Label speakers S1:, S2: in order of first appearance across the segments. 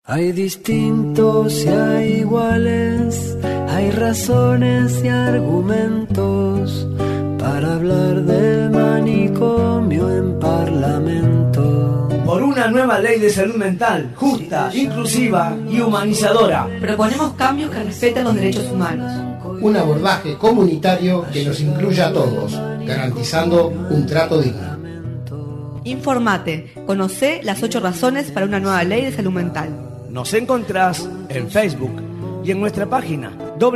S1: Hay distintos y hay iguales, hay razones y argumentos para hablar del manicomio en Parlamento.
S2: Por una nueva ley de salud mental, justa, inclusiva y humanizadora.
S3: Proponemos cambios que respeten los derechos humanos.
S4: Un abordaje comunitario que nos incluya a todos, garantizando un trato digno.
S3: Informate, conocé las 8 razones para una nueva ley de salud mental.
S2: Nos encontrás en Facebook y en nuestra página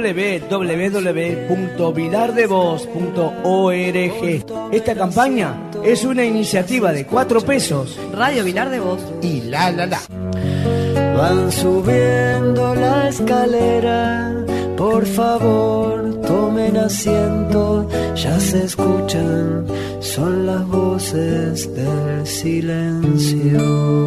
S2: www.vilardevoz.org. Esta campaña es una iniciativa de 4 pesos.
S3: Radio Vilar de Voz
S4: y la.
S1: Van subiendo la escalera, por favor tomen asiento, ya se escuchan, son las voces del silencio.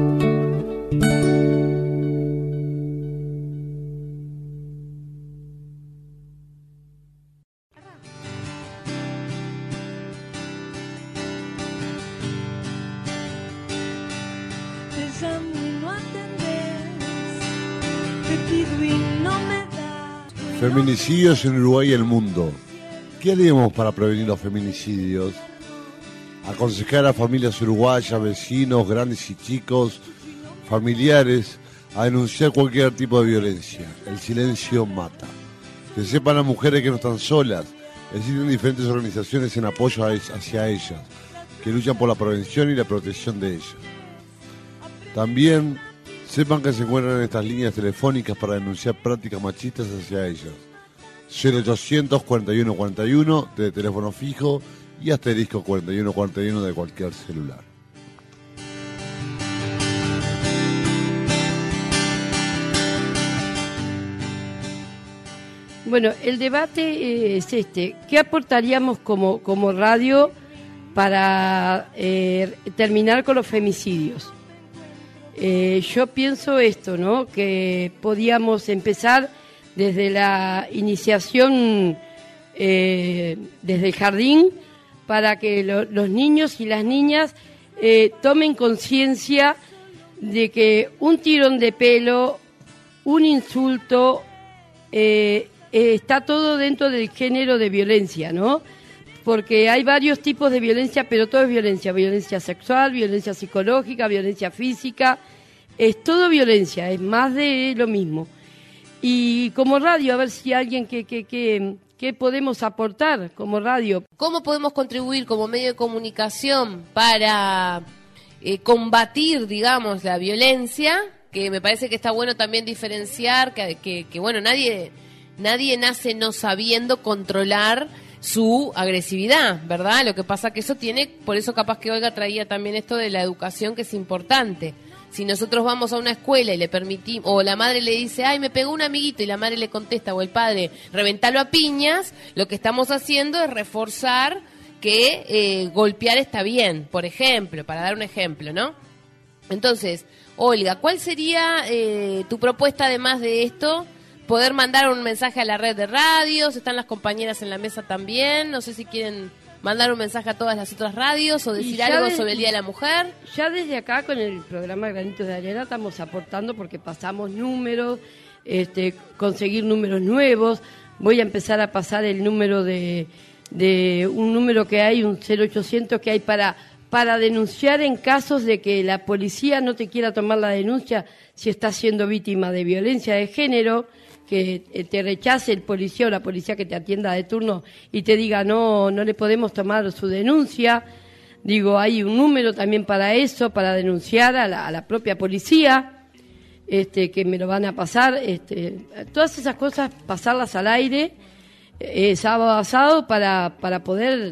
S5: Feminicidios en Uruguay y el mundo. ¿Qué haríamos para prevenir los feminicidios? Aconsejar a familias uruguayas, vecinos, grandes y chicos, familiares, a denunciar cualquier tipo de violencia. El silencio mata. Que sepan las mujeres que no están solas. Existen diferentes organizaciones en apoyo hacia ellas, que luchan por la prevención y la protección de ellas. También sepan que se encuentran en estas líneas telefónicas para denunciar prácticas machistas hacia ellas. 0800 41 41 de teléfono fijo y asterisco 41 41 de cualquier celular.
S6: Bueno, el debate es este. ¿Qué aportaríamos como radio para terminar con los femicidios? Yo pienso esto, ¿no? Que podíamos empezar desde la iniciación, desde el jardín, para que los niños y las niñas tomen conciencia de que un tirón de pelo, un insulto, está todo dentro del género de violencia, ¿no? Porque hay varios tipos de violencia, pero todo es violencia. Violencia sexual, violencia psicológica, violencia física. Es todo violencia, es más de lo mismo. Y como radio, a ver si alguien ¿qué podemos aportar como radio?
S7: ¿Cómo podemos contribuir como medio de comunicación para combatir, digamos, la violencia? Que me parece que está bueno también diferenciar que bueno, nadie nace no sabiendo controlar su agresividad, ¿verdad? Lo que pasa que eso tiene, por eso capaz que Olga traía también esto de la educación, que es importante. Si nosotros vamos a una escuela y le permitimos, o la madre le dice, ay, me pegó un amiguito, y la madre le contesta, o el padre, reventalo a piñas, lo que estamos haciendo es reforzar que golpear está bien, por ejemplo, para dar un ejemplo, ¿no? Entonces, Olga, ¿cuál sería tu propuesta además de esto? Poder mandar un mensaje a la red de radios, están las compañeras en la mesa también, no sé si quieren mandar un mensaje a todas las otras radios o decir algo sobre el Día de la Mujer.
S6: Ya desde acá con el programa Granitos de Arena estamos aportando porque pasamos números, conseguir números nuevos. Voy a empezar a pasar el número de un número que hay, un 0800 que hay para denunciar en casos de que la policía no te quiera tomar la denuncia si estás siendo víctima de violencia de género, que te rechace el policía o la policía que te atienda de turno y te diga no le podemos tomar su denuncia. Digo, hay un número también para eso, para denunciar a la propia policía, que me lo van a pasar. Todas esas cosas, pasarlas al aire, sábado a sábado, para poder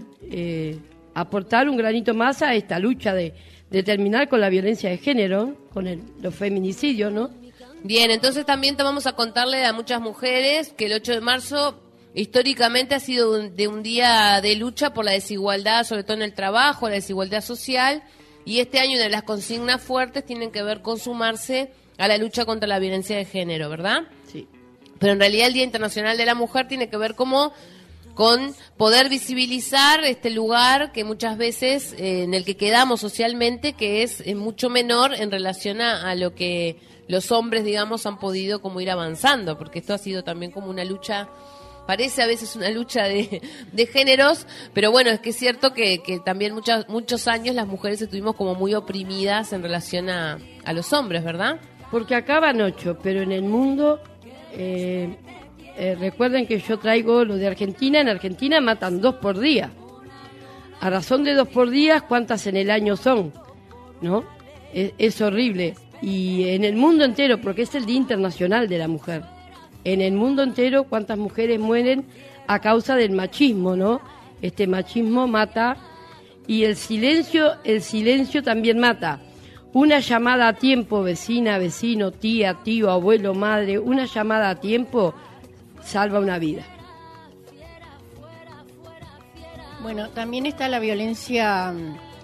S6: aportar un granito más a esta lucha de terminar con la violencia de género, con los feminicidios, ¿no?
S7: Bien, entonces también te vamos a contarle a muchas mujeres que el 8 de marzo históricamente ha sido un día de lucha por la desigualdad, sobre todo en el trabajo, la desigualdad social, y este año una de las consignas fuertes tienen que ver con sumarse a la lucha contra la violencia de género, ¿verdad?
S6: Sí.
S7: Pero en realidad el Día Internacional de la Mujer tiene que ver como con poder visibilizar este lugar que muchas veces en el que quedamos socialmente, que es mucho menor en relación a lo que los hombres, digamos, han podido como ir avanzando, porque esto ha sido también como una lucha, parece a veces una lucha de géneros, pero bueno, es que es cierto que también muchos años las mujeres estuvimos como muy oprimidas en relación a los hombres, ¿verdad?
S6: Porque acá van 8, pero en el mundo... recuerden que yo traigo lo de Argentina. En Argentina matan 2 por día. A razón de 2 por día, ¿cuántas en el año son? ¿No? Es horrible. Y en el mundo entero, porque es el Día Internacional de la Mujer, en el mundo entero, ¿cuántas mujeres mueren a causa del machismo, no? Este machismo mata, y el silencio también mata. Una llamada a tiempo, vecina, vecino, tía, tío, abuelo, madre, una llamada a tiempo salva una vida.
S8: Bueno, también está la violencia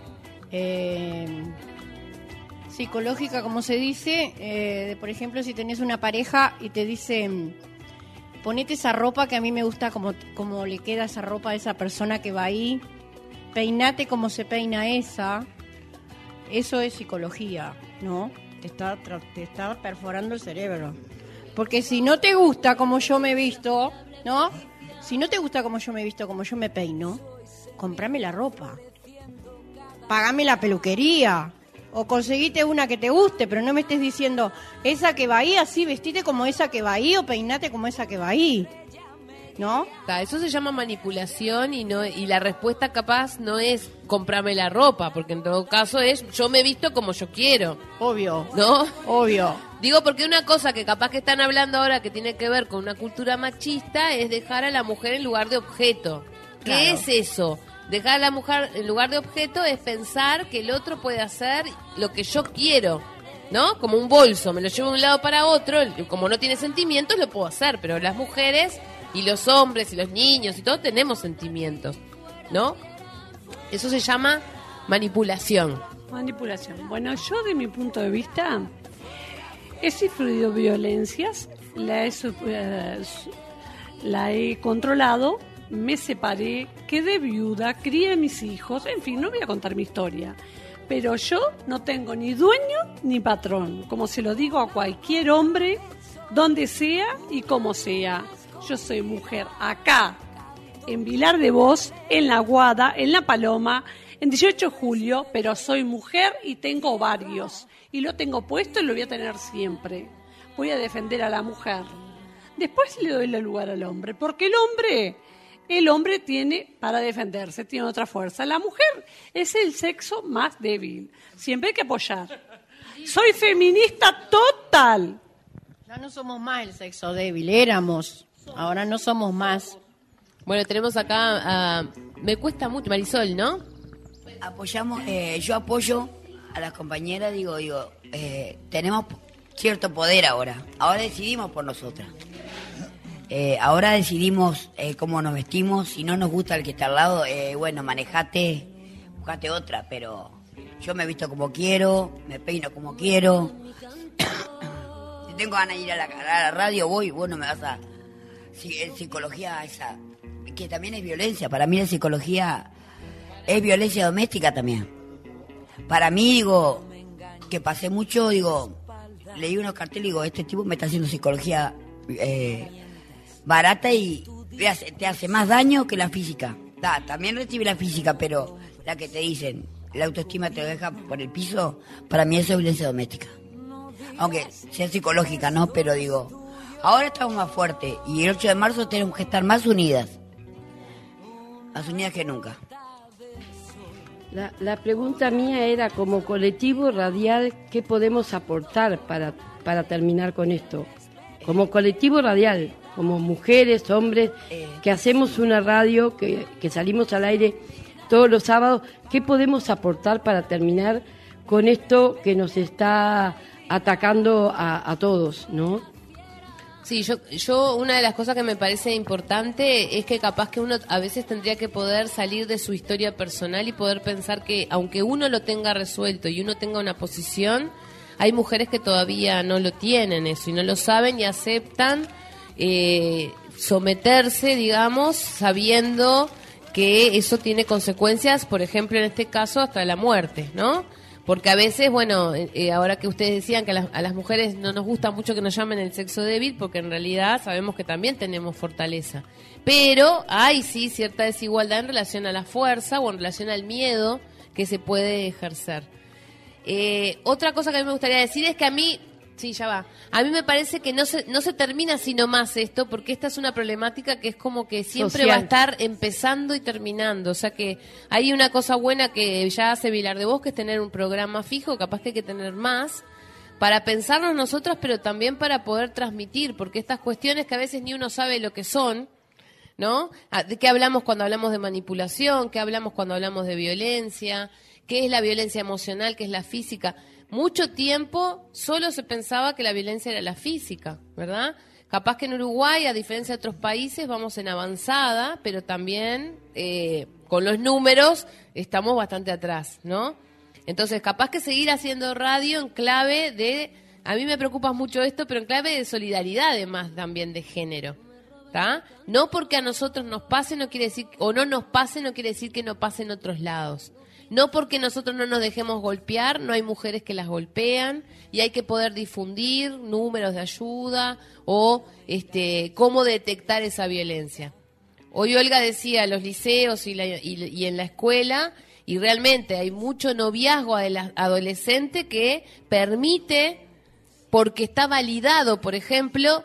S8: psicológica, como se dice. Por ejemplo, si tenés una pareja y te dicen, ponete esa ropa que a mí me gusta como le queda esa ropa a esa persona que va ahí, peinate como se peina esa. Eso es psicología, ¿no? Te está perforando el cerebro. Porque si no te gusta como yo me he visto, ¿no? Si no te gusta como yo me he visto, como yo me peino, comprame la ropa. Pagame la peluquería. O conseguite una que te guste, pero no me estés diciendo, esa que va ahí, así, vestite como esa que va ahí o peinate como esa que va ahí. ¿No?
S7: Eso se llama manipulación y la respuesta capaz no es comprame la ropa, porque en todo caso es yo me visto como yo quiero.
S8: Obvio.
S7: ¿No?
S8: Obvio.
S7: Digo, porque una cosa que capaz que están hablando ahora que tiene que ver con una cultura machista es dejar a la mujer en lugar de objeto. ¿Qué
S8: Claro.
S7: es eso? Dejar a la mujer en lugar de objeto es pensar que el otro puede hacer lo que yo quiero, ¿no? Como un bolso, me lo llevo de un lado para otro, como no tiene sentimientos lo puedo hacer, pero las mujeres y los hombres y los niños y todos tenemos sentimientos, ¿no? Eso se llama manipulación.
S9: Manipulación. Bueno, yo de mi punto de vista he sufrido violencias, la he controlado, me separé, quedé viuda, crié a mis hijos, en fin, no voy a contar mi historia. Pero yo no tengo ni dueño ni patrón, como se lo digo a cualquier hombre, donde sea y como sea. Yo soy mujer acá, en Vilar de Vos, en La Guada, en La Paloma, en 18 de julio, pero soy mujer y tengo ovarios. Y lo tengo puesto y lo voy a tener siempre. Voy a defender a la mujer. Después le doy el lugar al hombre, porque el hombre tiene para defenderse, tiene otra fuerza. La mujer es el sexo más débil. Siempre hay que apoyar. Soy feminista total.
S8: Ya no somos más el sexo débil, éramos. Ahora no somos más.
S7: Bueno, tenemos acá me cuesta mucho, Marisol, ¿no?
S10: Apoyamos, yo apoyo a las compañeras, digo, tenemos cierto poder ahora decidimos por nosotras, ahora decidimos cómo nos vestimos, si no nos gusta el que está al lado, bueno, manejate, buscate otra, pero yo me visto como quiero, me peino como quiero, si tengo ganas de ir a la radio voy, vos no me vas a... psicología esa, que también es violencia, para mí la psicología es violencia doméstica también. Para mí, digo, que pasé mucho, digo, leí unos carteles y digo, este tipo me está haciendo psicología barata y te hace más daño que la física. También recibe la física, pero la que te dicen, la autoestima te deja por el piso, para mí eso es violencia doméstica. Aunque sea psicológica, ¿no? Pero digo, ahora estamos más fuertes y el 8 de marzo tenemos que estar más unidas que nunca.
S6: La pregunta mía era, como colectivo radial, ¿qué podemos aportar para terminar con esto? Como colectivo radial, como mujeres, hombres, que hacemos una radio, que salimos al aire todos los sábados, ¿qué podemos aportar para terminar con esto que nos está atacando a todos, ¿no?
S7: Sí, yo una de las cosas que me parece importante es que capaz que uno a veces tendría que poder salir de su historia personal y poder pensar que aunque uno lo tenga resuelto y uno tenga una posición, hay mujeres que todavía no lo tienen eso y no lo saben y aceptan someterse, digamos, sabiendo que eso tiene consecuencias, por ejemplo, en este caso, hasta la muerte, ¿no? Porque a veces, bueno, ahora que ustedes decían que a las mujeres no nos gusta mucho que nos llamen el sexo débil, porque en realidad sabemos que también tenemos fortaleza. Pero hay sí cierta desigualdad en relación a la fuerza o en relación al miedo que se puede ejercer. Otra cosa que a mí me gustaría decir es que a mí me parece que no se termina sino más esto, porque esta es una problemática que es como que siempre
S6: social.
S7: va a estar empezando y terminando. O sea que hay una cosa buena que ya hace Vilar de Vos, que es tener un programa fijo, capaz que hay que tener más, para pensarnos nosotras, pero también para poder transmitir, porque estas cuestiones que a veces ni uno sabe lo que son, ¿no? ¿De qué hablamos cuando hablamos de manipulación? ¿Qué hablamos cuando hablamos de violencia? ¿Qué es la violencia emocional? ¿Qué es la física? Mucho tiempo solo se pensaba que la violencia era la física, ¿verdad? Capaz que en Uruguay, a diferencia de otros países, vamos en avanzada, pero también con los números estamos bastante atrás, ¿no? Entonces, capaz que seguir haciendo radio en clave de... A mí me preocupa mucho esto, pero en clave de solidaridad, además, también de género, ¿tá? No porque a nosotros nos pase, no quiere decir... O no nos pase, no quiere decir que no pase en otros lados. No porque nosotros no nos dejemos golpear, no hay mujeres que las golpean y hay que poder difundir números de ayuda o cómo detectar esa violencia. Hoy Olga decía los liceos y en la escuela, y realmente hay mucho noviazgo adolescente que permite, porque está validado, por ejemplo,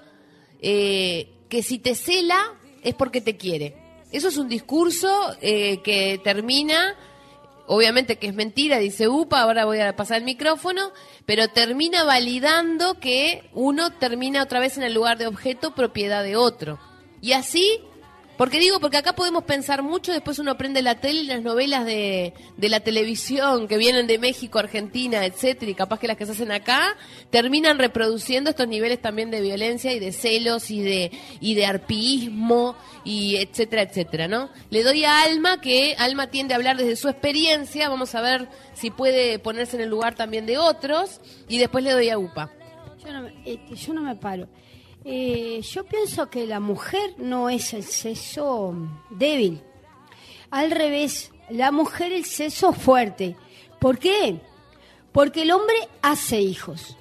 S7: que si te cela es porque te quiere. Eso es un discurso que termina... Obviamente que es mentira, dice UPA, ahora voy a pasar el micrófono, pero termina validando que uno termina otra vez en el lugar de objeto, propiedad de otro. Y así, porque acá podemos pensar mucho, después uno prende la tele y las novelas de la televisión que vienen de México, Argentina, etcétera, y capaz que las que se hacen acá, terminan reproduciendo estos niveles también de violencia y de celos y de arpiísmo, y etcétera, etcétera, ¿no? Le doy a Alma, que Alma tiende a hablar desde su experiencia, vamos a ver si puede ponerse en el lugar también de otros, y después le doy a UPA.
S11: Yo no me paro. Yo pienso que la mujer no es el sexo débil. Al revés, la mujer el sexo fuerte. ¿Por qué? Porque el hombre hace hijos.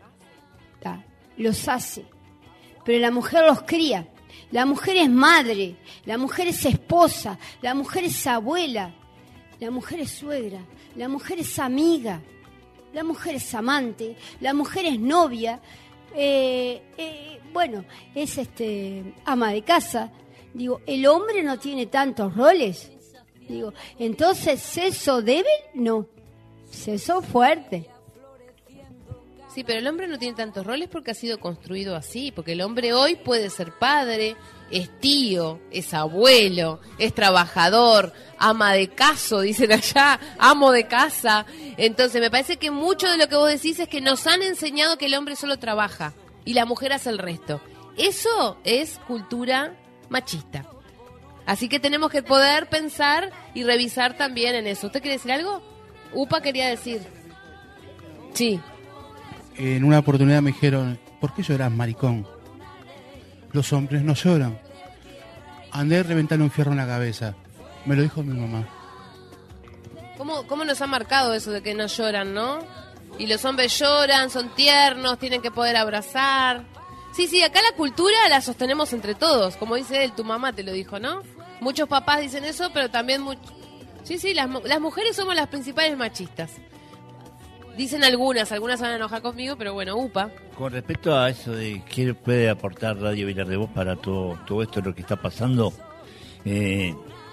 S11: Los hace. Pero la mujer los cría. La mujer es madre, la mujer es esposa, la mujer es abuela, la mujer es suegra, la mujer es amiga, la mujer es amante, la mujer es novia, bueno, es ama de casa. Digo, el hombre no tiene tantos roles. Digo, entonces, ¿sexo débil? No, sexo fuerte.
S7: Sí, pero el hombre no tiene tantos roles porque ha sido construido así, porque el hombre hoy puede ser padre, es tío, es abuelo, es trabajador, ama de casa, dicen allá, amo de casa. Entonces me parece que mucho de lo que vos decís es que nos han enseñado que el hombre solo trabaja y la mujer hace el resto. Eso es cultura machista. Así que tenemos que poder pensar y revisar también en eso. ¿Usted quiere decir algo? UPA quería decir. Sí.
S12: En una oportunidad me dijeron, ¿por qué lloras, maricón? Los hombres no lloran. Andé a reventarle un fierro en la cabeza. Me lo dijo mi mamá.
S7: ¿Cómo nos ha marcado eso de que no lloran, no? Y los hombres lloran, son tiernos, tienen que poder abrazar. Sí, acá la cultura la sostenemos entre todos. Como dice él, tu mamá te lo dijo, ¿no? Muchos papás dicen eso, pero también... Sí, las mujeres somos las principales machistas. Dicen algunas van a enojar conmigo, pero bueno, UPA.
S13: Con respecto a eso de qué puede aportar Radio Vilar de Vos para todo esto, lo que está pasando, se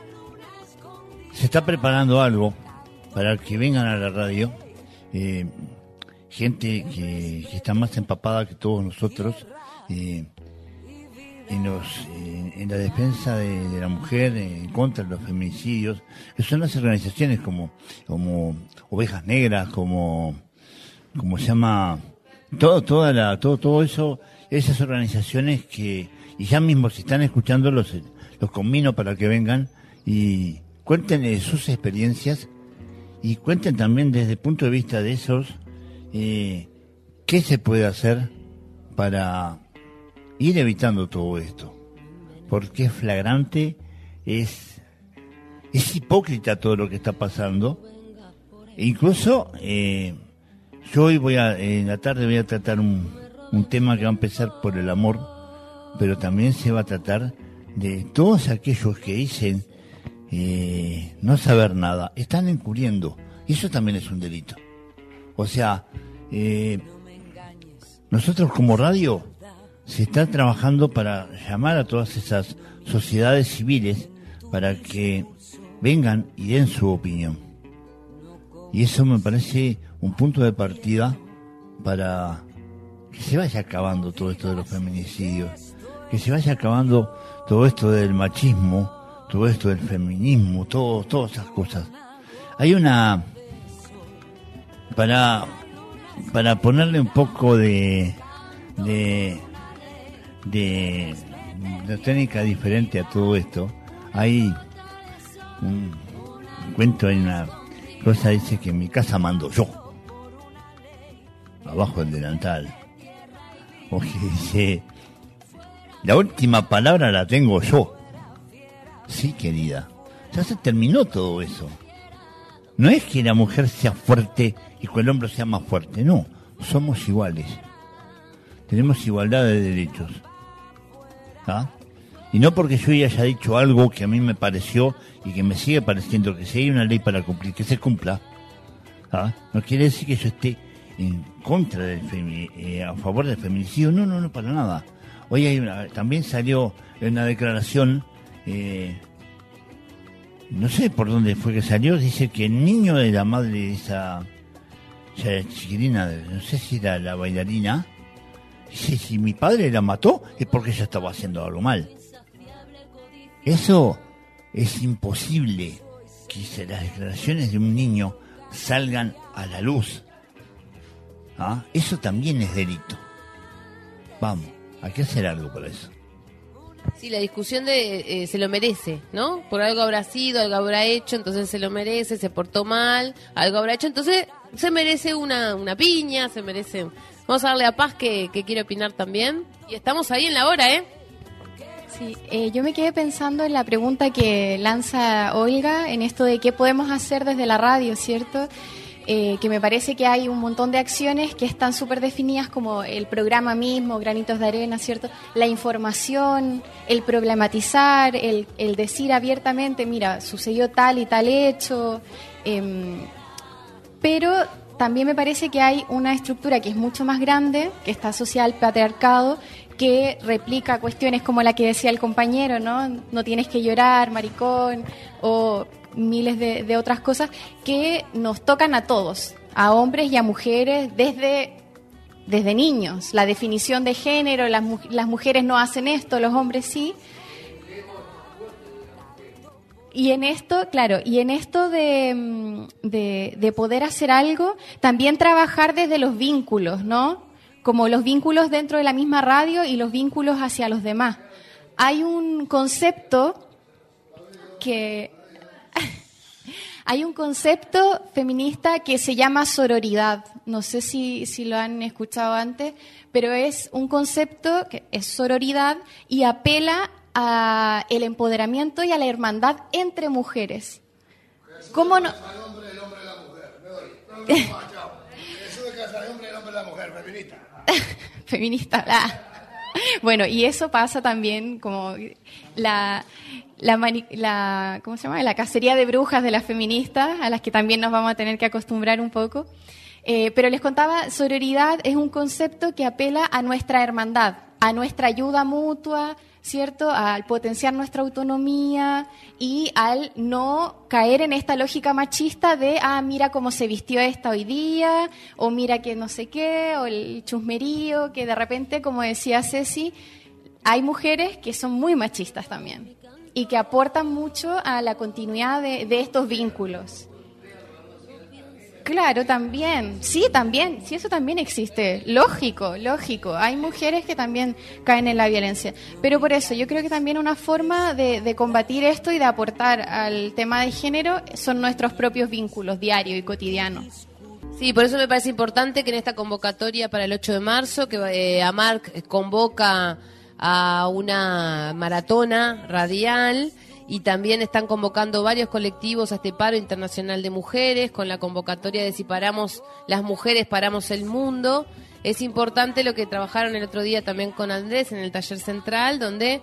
S13: está preparando algo para que vengan a la radio, gente que está más empapada que todos nosotros, en la defensa de la mujer, en contra de los feminicidios, que son las organizaciones como Ovejas Negras, como se llama, todo eso, esas organizaciones que, y ya mismo si están escuchando los conmino para que vengan y cuenten sus experiencias y cuenten también desde el punto de vista de esos, qué se puede hacer para ir evitando todo esto. porque es flagrante, es hipócrita todo lo que está pasando. E incluso yo hoy en la tarde voy a tratar un tema que va a empezar por el amor, pero también se va a tratar de todos aquellos que dicen no saber nada, están encubriendo, y eso también es un delito. O sea, nosotros como radio se está trabajando para llamar a todas esas sociedades civiles para que vengan y den su opinión. Y eso me parece un punto de partida para que se vaya acabando todo esto de los feminicidios, que se vaya acabando todo esto del machismo, todo esto del feminismo, todas esas cosas. Hay una... Para ponerle un poco de técnica diferente a todo esto, hay un cuento, hay una cosa, dice que en mi casa mando yo, abajo del delantal, o que dice, la última palabra la tengo yo. Sí, querida, ya se terminó todo eso. No es que la mujer sea fuerte y que el hombre sea más fuerte, no, somos iguales. Tenemos igualdad de derechos. ¿Ah? Y no porque yo haya dicho algo que a mí me pareció y que me sigue pareciendo, que si hay una ley para cumplir, que se cumpla. ¿Ah? No quiere decir que yo esté en contra del a favor del feminicidio, no, para nada. Hoy también salió una declaración, no sé por dónde fue que salió, dice que el niño de la madre de esa chiquilina, no sé si era la bailarina, dice, si mi padre la mató es porque ella estaba haciendo algo mal. Eso es imposible, que las declaraciones de un niño salgan a la luz. ¿Ah? Eso también es delito. Vamos, hay que hacer algo para eso.
S7: Sí, la discusión de se lo merece, ¿no? Por algo habrá sido, algo habrá hecho, entonces se lo merece, se portó mal, algo habrá hecho, entonces se merece una piña, se merece... Vamos a darle a Paz que quiere opinar también. Y estamos ahí en la hora, ¿eh?
S14: Sí, yo me quedé pensando en la pregunta que lanza Olga, en esto de qué podemos hacer desde la radio, ¿cierto? Que me parece que hay un montón de acciones que están súper definidas, como el programa mismo, Granitos de Arena, ¿cierto? La información, el problematizar, el decir abiertamente, mira, sucedió tal y tal hecho, pero también me parece que hay una estructura que es mucho más grande, que está asociada al patriarcado, que replica cuestiones como la que decía el compañero, ¿no? No tienes que llorar, maricón, o miles de otras cosas que nos tocan a todos, a hombres y a mujeres desde niños. La definición de género, las mujeres no hacen esto, los hombres sí. Y en esto, claro, de poder hacer algo, también trabajar desde los vínculos, ¿no? Como los vínculos dentro de la misma radio y los vínculos hacia los demás. Hay un concepto feminista que se llama sororidad. No sé si lo han escuchado antes, pero es un concepto que es sororidad y apela a el empoderamiento y a la hermandad entre mujeres. ¿Cómo no? Feminista. Bueno, y eso pasa también como ¿cómo se llama? La cacería de brujas de las feministas, a las que también nos vamos a tener que acostumbrar un poco. Pero les contaba, sororidad es un concepto que apela a nuestra hermandad, a nuestra ayuda mutua, ¿cierto? Al potenciar nuestra autonomía y al no caer en esta lógica machista de, mira cómo se vistió esta hoy día, o mira que no sé qué, o el chusmerío, que de repente, como decía Ceci, hay mujeres que son muy machistas también y que aportan mucho a la continuidad de estos vínculos. Claro, también, sí, eso también existe, lógico, hay mujeres que también caen en la violencia, pero por eso yo creo que también una forma de combatir esto y de aportar al tema de género son nuestros propios vínculos diarios y cotidianos.
S7: Sí, por eso me parece importante que en esta convocatoria para el 8 de marzo, que AMARC convoca a una maratona radial y también están convocando varios colectivos a este paro internacional de mujeres con la convocatoria de si paramos las mujeres, paramos el mundo. Es importante lo que trabajaron el otro día también con Andrés en el taller central, donde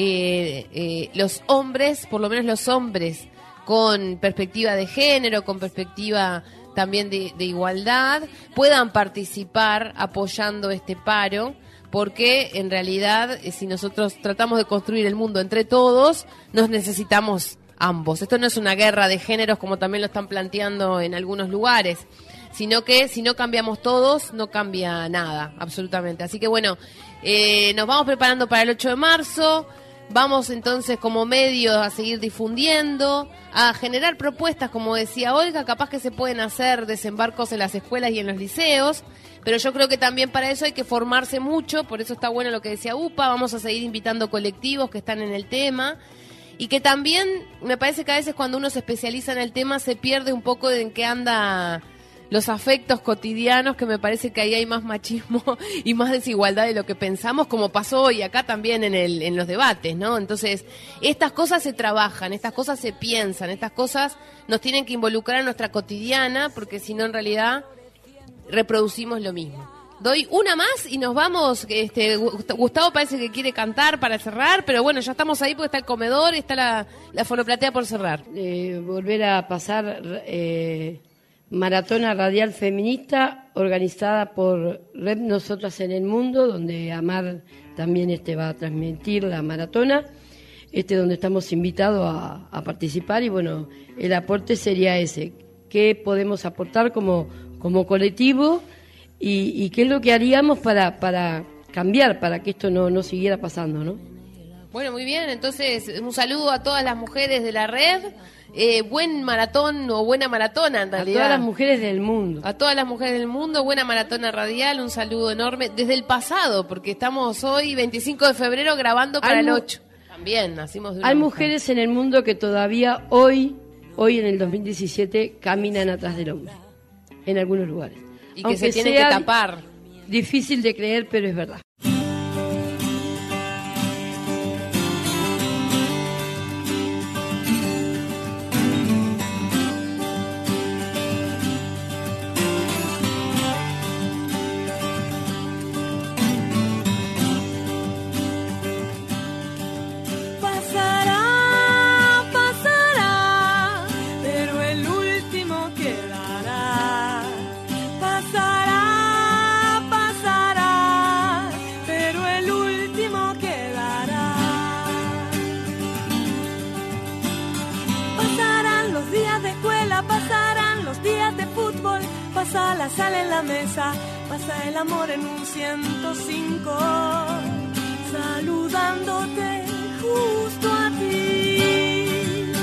S7: los hombres, por lo menos los hombres con perspectiva de género, con perspectiva también de igualdad, puedan participar apoyando este paro, porque en realidad si nosotros tratamos de construir el mundo entre todos, nos necesitamos ambos. Esto no es una guerra de géneros como también lo están planteando en algunos lugares, sino que si no cambiamos todos, no cambia nada, absolutamente. Así que bueno, nos vamos preparando para el 8 de marzo, vamos entonces como medio a seguir difundiendo, a generar propuestas, como decía Olga, capaz que se pueden hacer desembarcos en las escuelas y en los liceos, pero yo creo que también para eso hay que formarse mucho, por eso está bueno lo que decía UPA, vamos a seguir invitando colectivos que están en el tema, y que también me parece que a veces cuando uno se especializa en el tema se pierde un poco de en qué anda los afectos cotidianos, que me parece que ahí hay más machismo y más desigualdad de lo que pensamos, como pasó hoy acá también en los debates, ¿no? Entonces, estas cosas se trabajan, estas cosas se piensan, estas cosas nos tienen que involucrar en nuestra cotidiana, porque si no, en realidad, reproducimos lo mismo. Doy una más y nos vamos. Gustavo parece que quiere cantar para cerrar, pero bueno, ya estamos ahí porque está el comedor, está la fonoplatea por cerrar.
S6: Volver a pasar maratona radial feminista organizada por Red Nosotras en el Mundo, donde Amar también va a transmitir la maratona, donde estamos invitados a participar, y bueno, el aporte sería ese, qué podemos aportar como colectivo y qué es lo que haríamos para cambiar, para que esto no siguiera pasando, ¿no?
S7: Bueno, muy bien, entonces un saludo a todas las mujeres de la red, buen maratón o buena maratona en realidad.
S6: A todas las mujeres del mundo.
S7: A todas las mujeres del mundo, buena maratona radial, un saludo enorme desde el pasado, porque estamos hoy 25 de febrero grabando para el 8. También nacimos de una
S6: Hay
S7: mujer.
S6: mujeres en el mundo que todavía hoy en el 2017 caminan atrás del hombre, en algunos lugares.
S7: Y que se tienen que tapar.
S6: Difícil de creer, pero es verdad.
S15: Pasa la sal en la mesa, pasa el amor en un 105, saludándote justo a ti.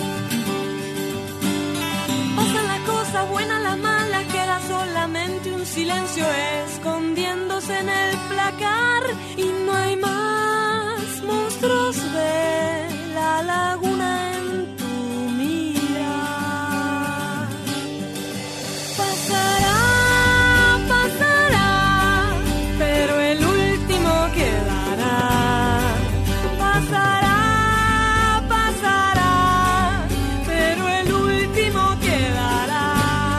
S15: Pasa la cosa buena, la mala, queda solamente un silencio escondiéndose en el placar, y no hay más monstruos de la laguna en tu mirar. Pasará, pasará, pero el último quedará. Pasará, pasará, pero el último quedará.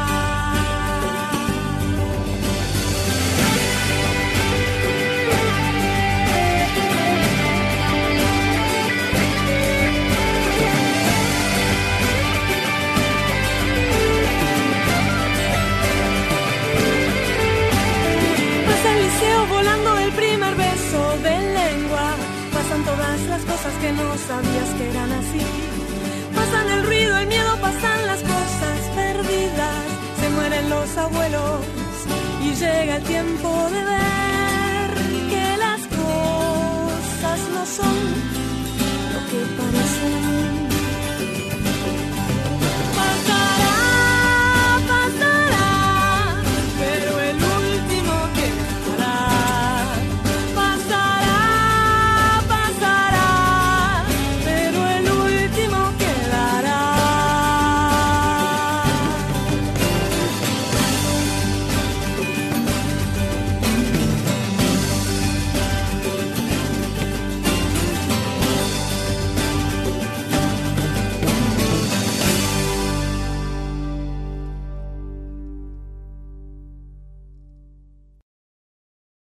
S15: Volando el primer beso de lengua, pasan todas las cosas que no sabías que eran así. Pasan el ruido, el miedo, pasan las cosas perdidas. Se mueren los abuelos y llega el tiempo de ver